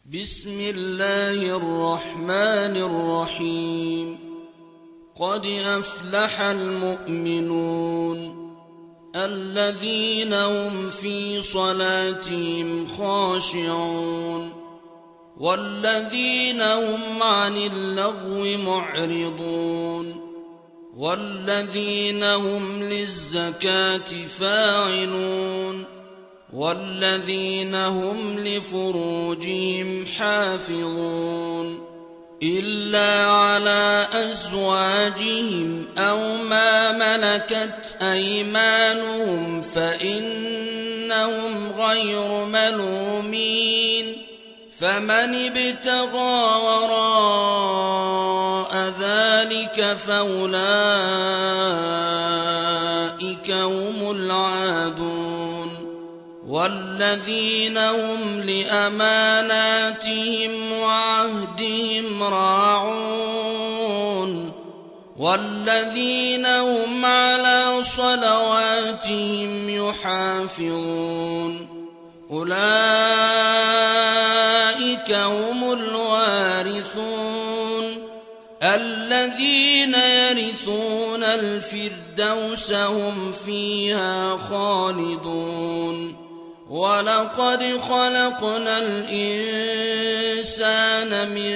بسم الله الرحمن الرحيم. قد أفلح المؤمنون الذين هم في صلاتهم خاشعون والذين هم عن اللغو معرضون والذين هم للزكاة فاعلون والذين هم لفروجهم حافظون إلا على أزواجهم أو ما ملكت أيمانهم فإنهم غير ملومين فمن ابتغى وراء ذلك فأولئك هم العادون والذين هم لأماناتهم وعهدهم راعون والذين هم على صلواتهم يحافظون أولئك هم الوارثون الذين يرثون الفردوس هم فيها خالدون ولقد خلقنا الإنسان من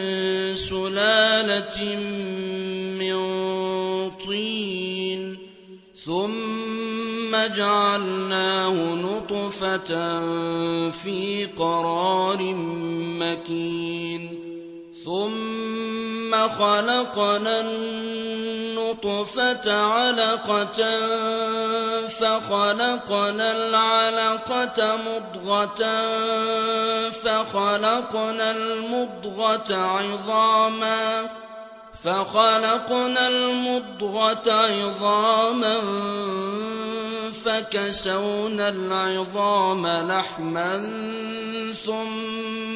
سلالة من طين ثم جعلناه نطفة في قرار مكين ثم خلقنا النطفة علقة فخلقنا العلقة مضغة فخلقنا المضغة عظاما فكسونا العظام لحما ثم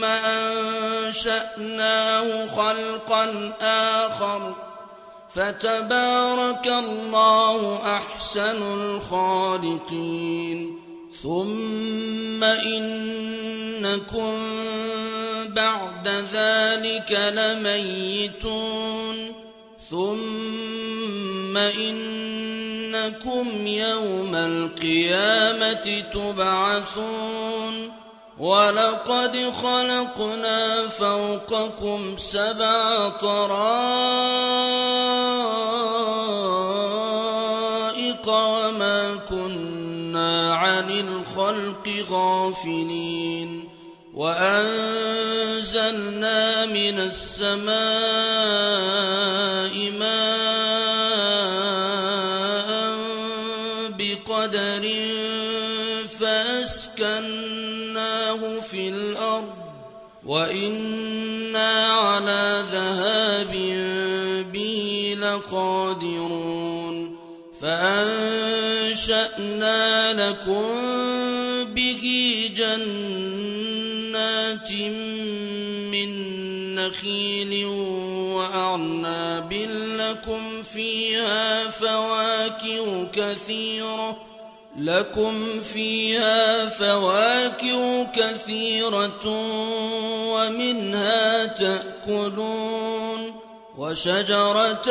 أنشأناه خلقا آخر فتبارك الله أحسن الخالقين ثم إنكم بعد ذلك لميتون ثم إنكم يوم القيامة تبعثون ولقد خلقنا فوقكم 7 طرائق وما كنا عن الخلق غافلين وأنزلنا من السماء ماء بقدر فأسكناه في الأرض وإنا على ذهاب به لقادرون فأنشأنا لكم به جنات من نخيل وأعناب لكم فيها فواكه كثيرة ومنها تأكلون وشجرة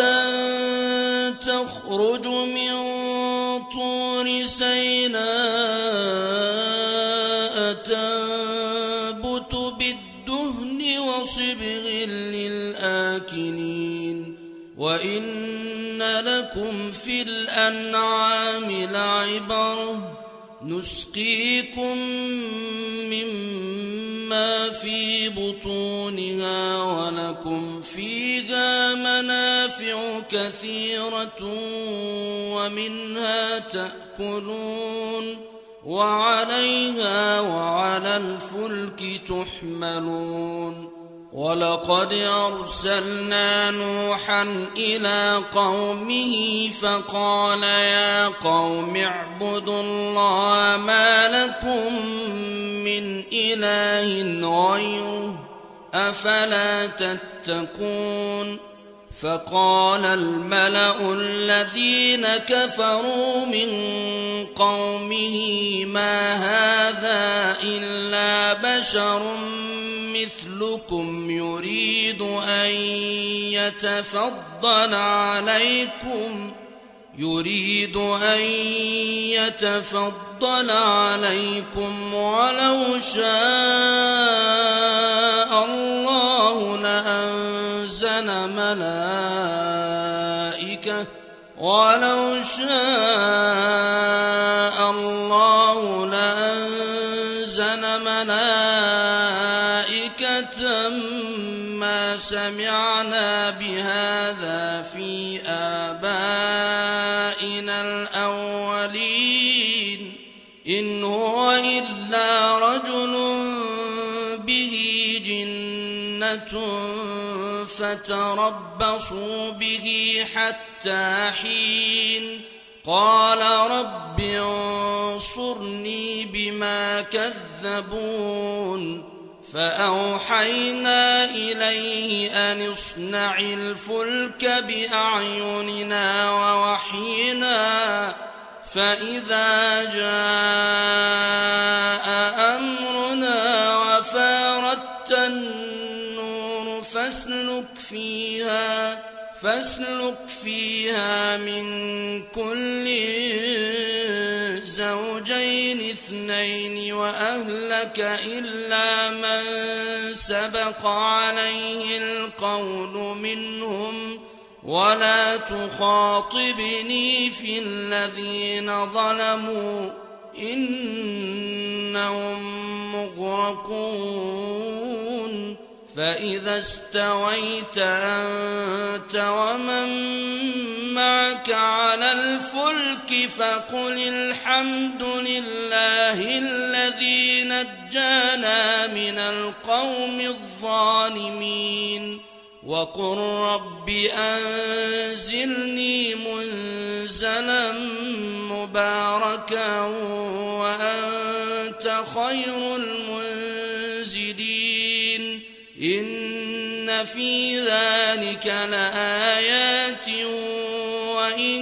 تخرج من طور سيناء تنبت بالدهن وصبغ للآكلين وإن لكم في الأنعام لعبرة نسقيكم مما في بطونها ولكم فيها منافع كثيرة ومنها تأكلون وعليها وعلى الفلك تحملون ولقد أرسلنا نوحا إلى قومه فقال يا قوم اعبدوا الله ما لكم من إله غيره أفلا تتقون فقال الملأ الذين كفروا من قومه ما هذا إلا بشر مثلكم يريد أن يتفضل عليكم ولو شاء الله لأنزل ملائكة ما سمعنا بهذا في آبائنا الأولين إن هو إلا رجل به جنة فتربصوا به حتى حين قال رب انصرني بما كذبون فأوحينا إليه أن اصنع الفلك بأعيننا ووحينا فإذا جاء أمرنا وفاردت النور فاسلك فيها من كل زوجين اثنين وأهلك إلا من سبق عليه القول منهم ولا تخاطبني في الذين ظلموا إنهم مغرقون فإذا استويت أنت ومن معك على الفلك فقل الحمد لله الذي نجانا من القوم الظالمين وقل رب أنزلني منزلا مباركا وأنت خير المنزلين إن في ذلك لآيات وإن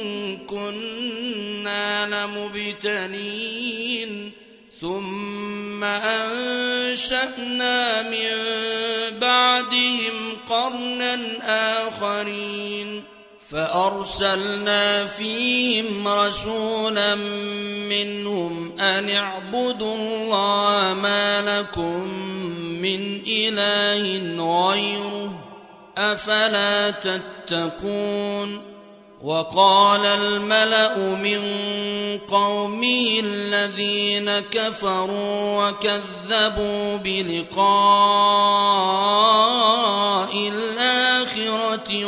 كنا لمبتلين ثم أنشأنا من بعدهم قرنا آخرين فأرسلنا فيهم رسولا منهم أن اعبدوا الله ما لكم من إله غيره أفلا تتقون وقال الملأ من قومه الذين كفروا وكذبوا بلقاء الآخرة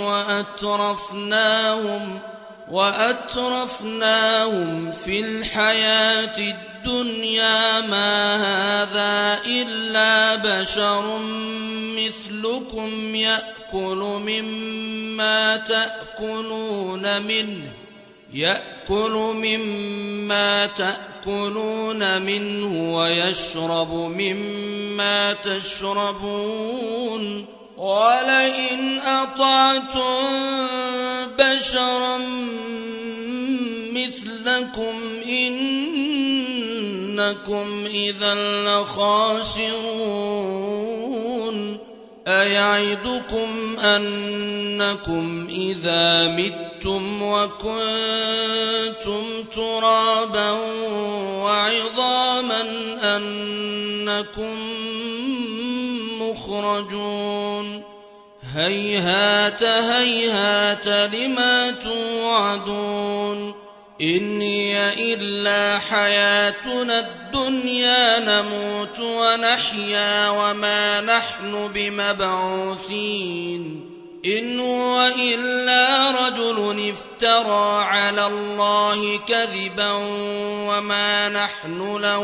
وأترفناهم في الحياة الدنيا ما هذا إلا بشر مثلكم يأكل مما تأكلون منه ويشرب مما تشربون ولئن أطعتم بشرا مثلكم إنكم إذا لخاسرون أيعدكم أنكم إذا متم وكنتم ترابا وعظاما أنكم مخرجون هيهات هيهات لما توعدون إن هي إلا حياتنا الدنيا نموت ونحيا وما نحن بمبعوثين إن هو إلا رجل افترى على الله كذبا وما نحن له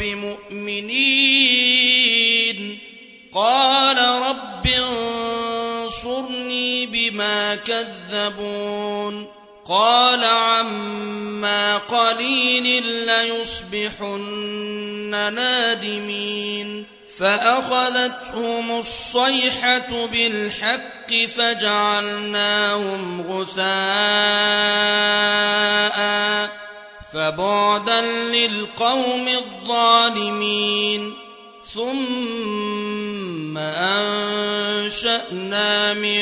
بمؤمنين قال رب انصرني بما كذبون قال عما قليل ليصبحن نادمين فأخذتهم الصيحة بالحق فجعلناهم غثاء فبعدا للقوم الظالمين ثم أنشأنا من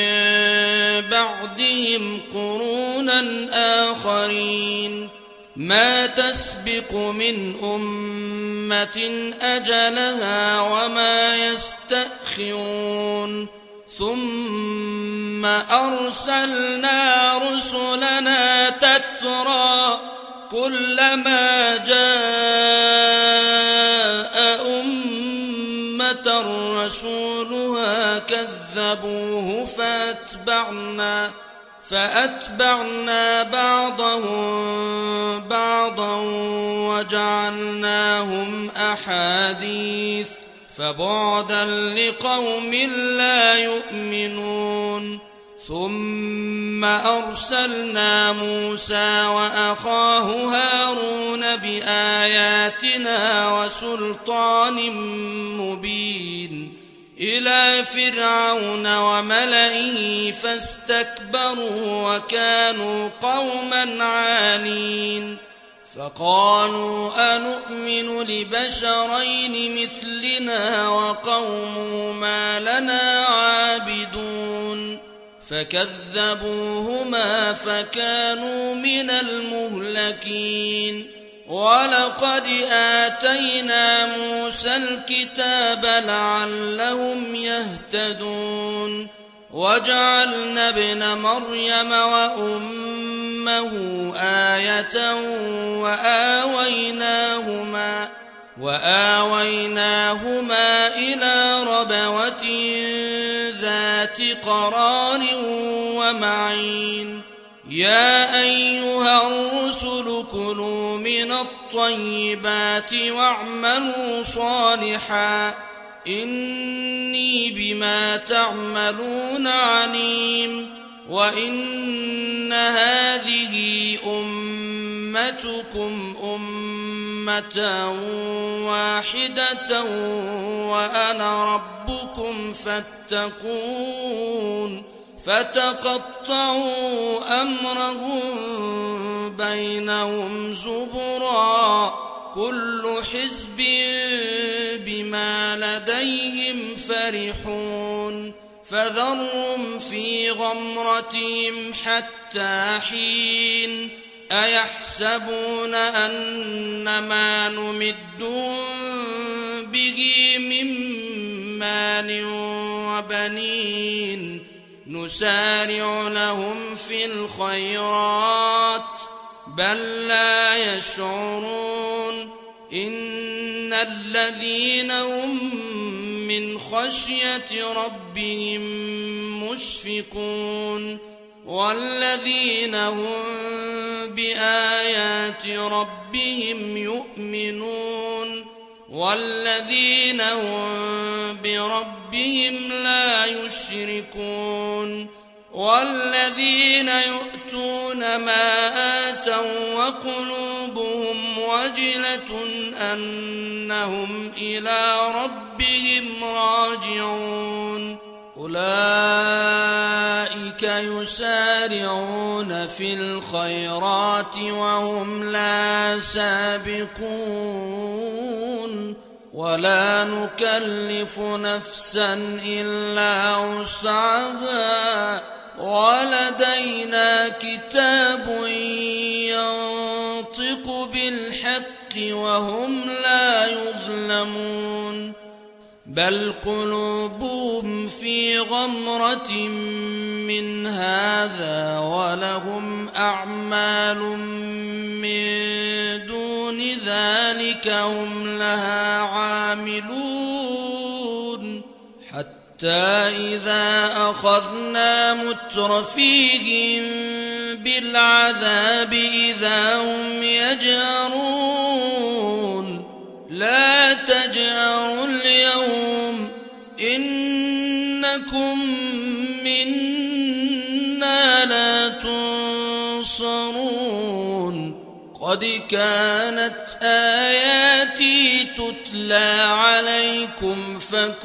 بعدهم قرونا آخرين ما تسبق من أمة أجلها وما يستأخرون ثم أرسلنا رسلنا تترى كلما جاء أمة رسولها كذبوه فأتبعنا بعضهم بعضا وجعلناهم أحاديث فبعدا لقوم لا يؤمنون ثم أرسلنا موسى وأخاه هارون بآياتنا وسلطان مبين إلى فرعون وملئه فاستكبروا وكانوا قوما عالين فقالوا أنؤمن لبشرين مثلنا وقومهما لنا عابدون فكذبوهما فكانوا من المهلكين ولقد آتينا موسى الكتاب لعلهم يهتدون وجعلنا ابن مريم وأمه آية وآويناهما إلى ربوة ذات قرار ومعين يا أيها الرسل كلوا من الطيبات واعملوا صالحا إني بما تعملون عليم وإن هذه أمتكم أمة واحدة وأنا ربكم فاتقون فتقطعوا أمرهم بينهم زبرا كل حزب بما لديهم فرحون فذرهم في غمرتهم حتى حين أيحسبون أن ما نمدهم به من مال وبنين نسارع لهم في الخيرات بل لا يشعرون إن الذين هم من خشية ربهم مشفقون والذين هم بآيات ربهم يؤمنون والذين هم بربهم لا يشركون والذين يؤتون ما آتوا وقلوبهم وجلة أنهم إلى ربهم راجعون أولئك يسارعون في الخيرات وهم لا سابقون ولا نكلف نفسا إلا وسعها ولدينا كتاب ينطق بالحق وهم لا يظلمون بل قلوبهم في غمرة من هذا ولهم أعمال من دون ذلك هم لها عاملون حتى إذا أخذنا مترفيهم بالعذاب إذا هم يجأرون لا تجأروا اليوم إنكم منا لا تنصرون قد كانت آياتي تتلى يتلى عليكم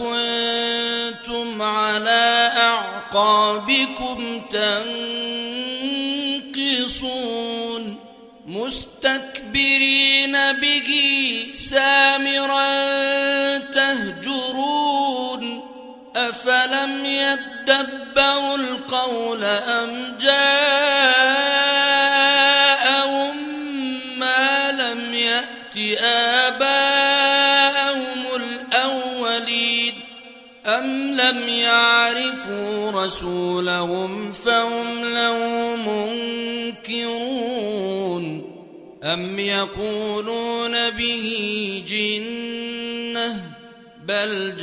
فكنتم على أعقابكم تنكصون مستكبرين به سامرا تهجرون أفلم يدبروا القول أم جاءهم ما لم يأت آباءهم الأولين أم لم يعرفوا رسولهم فهم له منكرون أم يقولون به جنة بل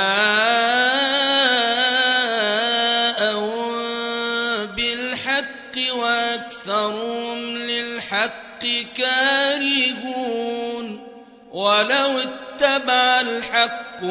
جاءهم بالحق وأكثرهم للحق كارهون ولو اتبع الحق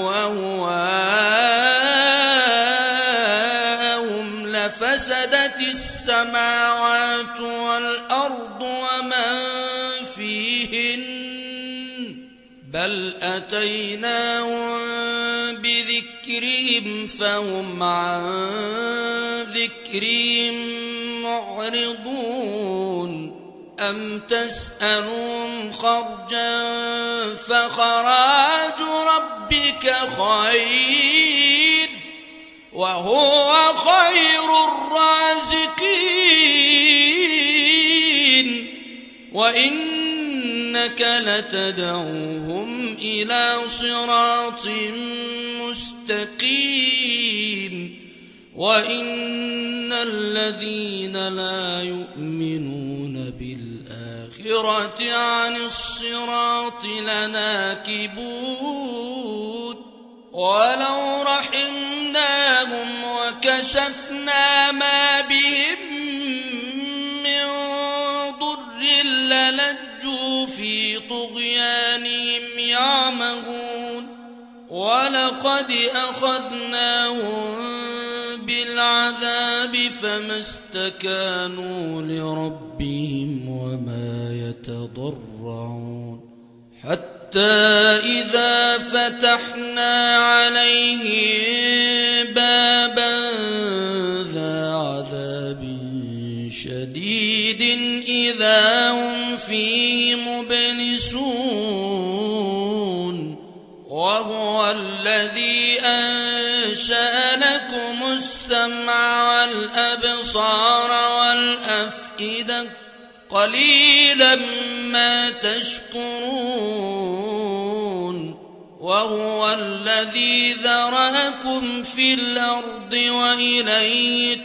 أهواءهم لفسدت السماوات والأرض ومن فيهن بل أتيناهم بذكرهم فهم عن ذكرهم معرضون أم تسألهم خرجا فخراج ربك خير وهو خير الرازقين وإنك لتدعوهم إلى صراط مستقيم وإن الذين لا يؤمنون بالآخرة عن الصراط لناكبون ولو رحمناهم وكشفنا ما بهم من ضر للجوا في طغيانهم يعمهون ولقد أخذناهم بالعذاب فما استكانوا لربهم وما يتضرعون حتى إذا فتحنا عليهم بابا ذا عذاب شديد إذا هم فيه مبلسون وهو الذي أنشأ لكم السمع والأبصار والأفئدة قليلا ما تشكرون وهو الذي ذرأكم في الأرض وإليه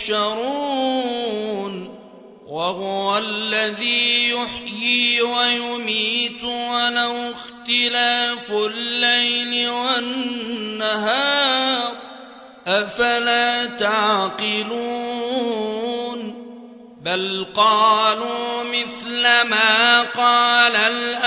تحشرون وهو الذي يحيي ويميت وله اختلاف الليل والنهار أفلا تعقلون بل قالوا مثل ما قال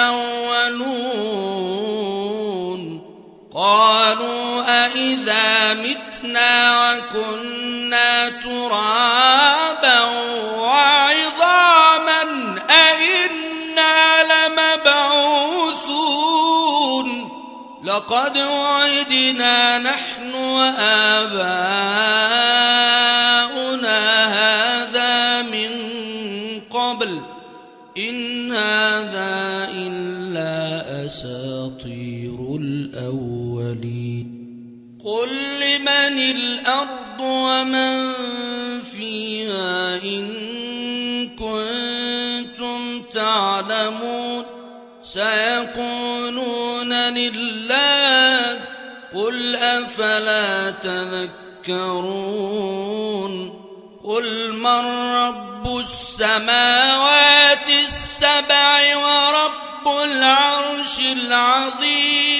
الأولون قالوا أإذا متنا وكنا ترابا وعظاما أإنا لمبعوثون لقد وعدنا نحن وآباؤنا هذا من قبل إن هذا إلا أساطير الأولين قل لمن الأرض ومن فيها إن كنتم تعلمون سيقولون لله قل أفلا تذكرون قل من رب السماوات السبع ورب العرش العظيم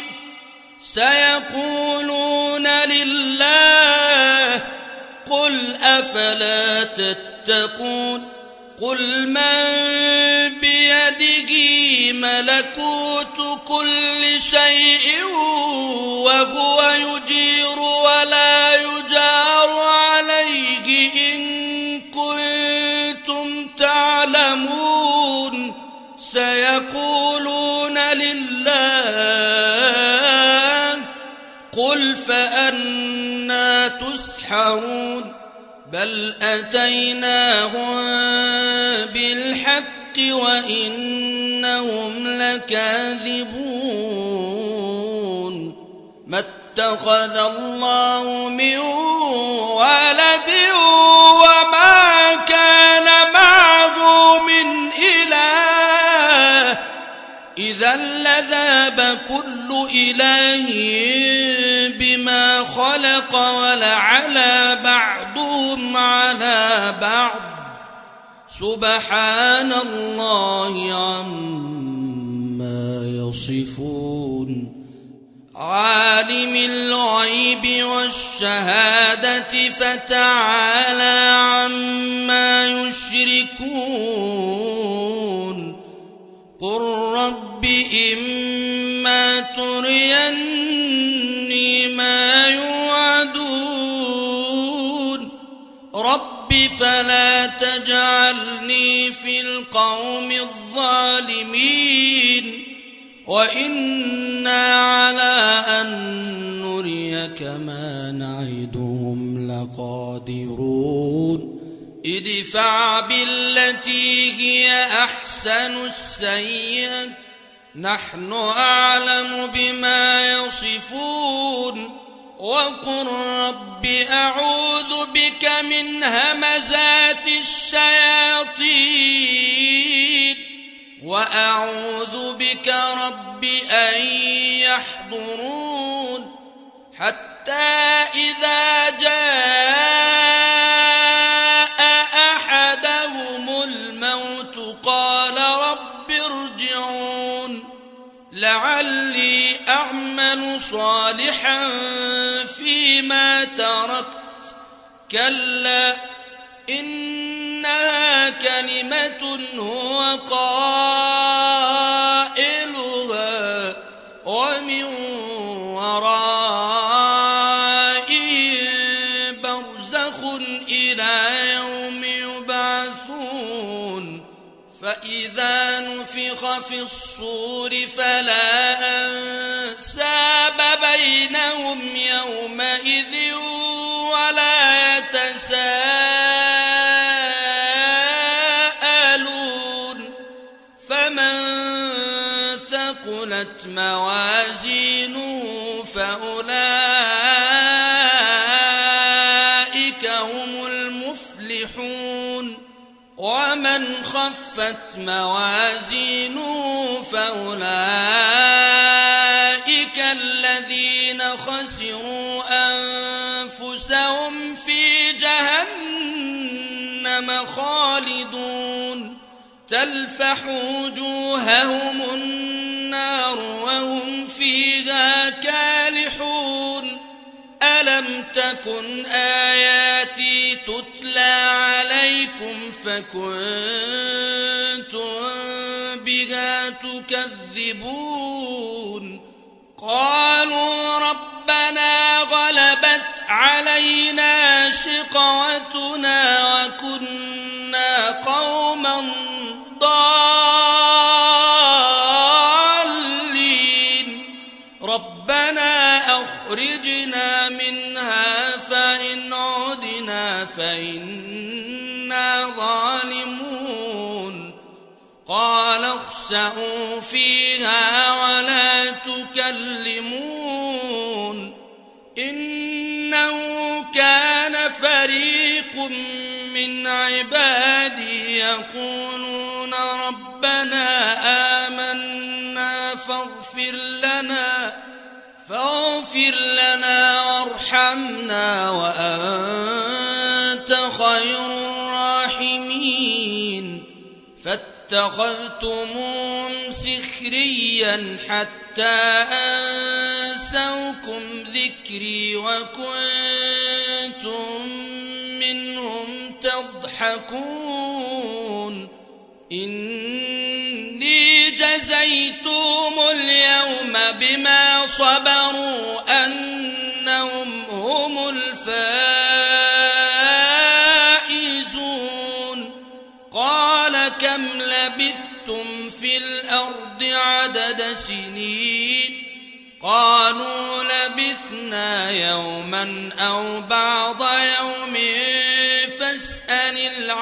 سيقولون لله قل أفلا تتقون قل من بيده ملكوت كل شيء وهو يجير ولا يجار عليه إن كنتم تعلمون سيقولون لله قل فأنى تسحرون بل أتيناهم بالحق وإنهم لكاذبون ما اتخذ الله من ولد وما كان معه من إله إذا لذاب كل إله بما خلق ولعلى بعضهم على بعض سبحان الله عما يصفون عالم الغيب والشهادة فتعالى عما يشركون قل رب إما تريني ما يوعدون رب فلا تجعلني في القوم الظالمين وإنا على أن نريك ما نعدهم لقادرون ادفع بالتي هي أحسن السيئة نحن أعلم بما يصفون وقل رب أعوذ بك من همزات الشياطين وأعوذ بك رب أن يحضرون حتى إذا جاء أحدهم الموت قال رب ارجعون لعلي أعمل صالحا فيما تركت كلا إنها كلمة هو قائلها ومن ورائهم برزخ إلى يوم يبعثون فإذا نفخ في الصور فلا أنساب بينهم يومئذ ولا يتساءلون فمن ثقلت موازينه فأولئك هم المفلحون ومن خفت موازينه فأولئك الذين خسروا أنفسهم في جهنم خالدون تلفح وجوههم النار وهم فيها كالحون ألم تكن آياتي تتلى عليكم فكنتم بها تكذبون قالوا ربنا غلبت علينا شقوتنا وكنا قوما ضالين ربنا أخرجنا منها فإن عدنا فإنا ظالمون قال اخسئوا فيها ولا تكلمون إنه كان فريق من عبادي يقولون ربنا آمنا فاغفر لنا وارحمنا وأنت خير الراحمين فاتخذتموهم سخريا حتى أنسوكم ذكري وكنتم منهم تضحكون إني جزيتهم اليوم بما صبروا أنهم هم الفائزون قال كم لبثتم في الأرض عدد سنين قالوا لبثنا لبثنا يوما أو بعض يوم فاسأل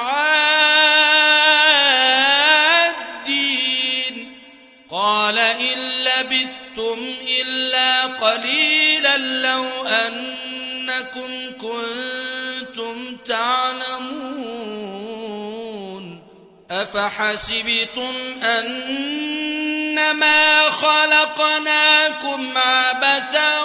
العادين قال إن لبثتم إلا قليلا لو أنكم كنتم تعلمون أفحسبتم أنما خلقناكم عبثا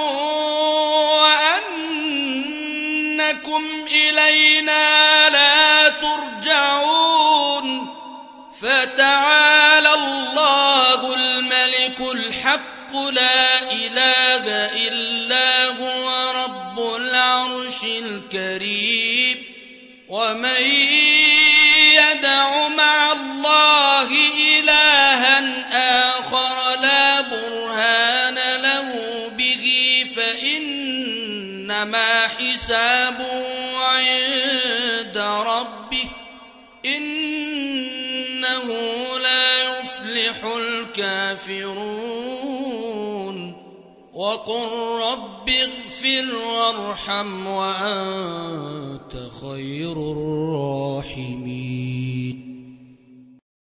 وأنكم إلينا لا ترجعون فتعالى الله الملك الحق لا إله إلا هو رب العرش الكريم ومن يدع مع الله إلها آخر لا برهان له به فإنما حسابه عند ربه إنه لا يفلح الكافرون وقل رب اغفر وارحم وأنت خير الراحمين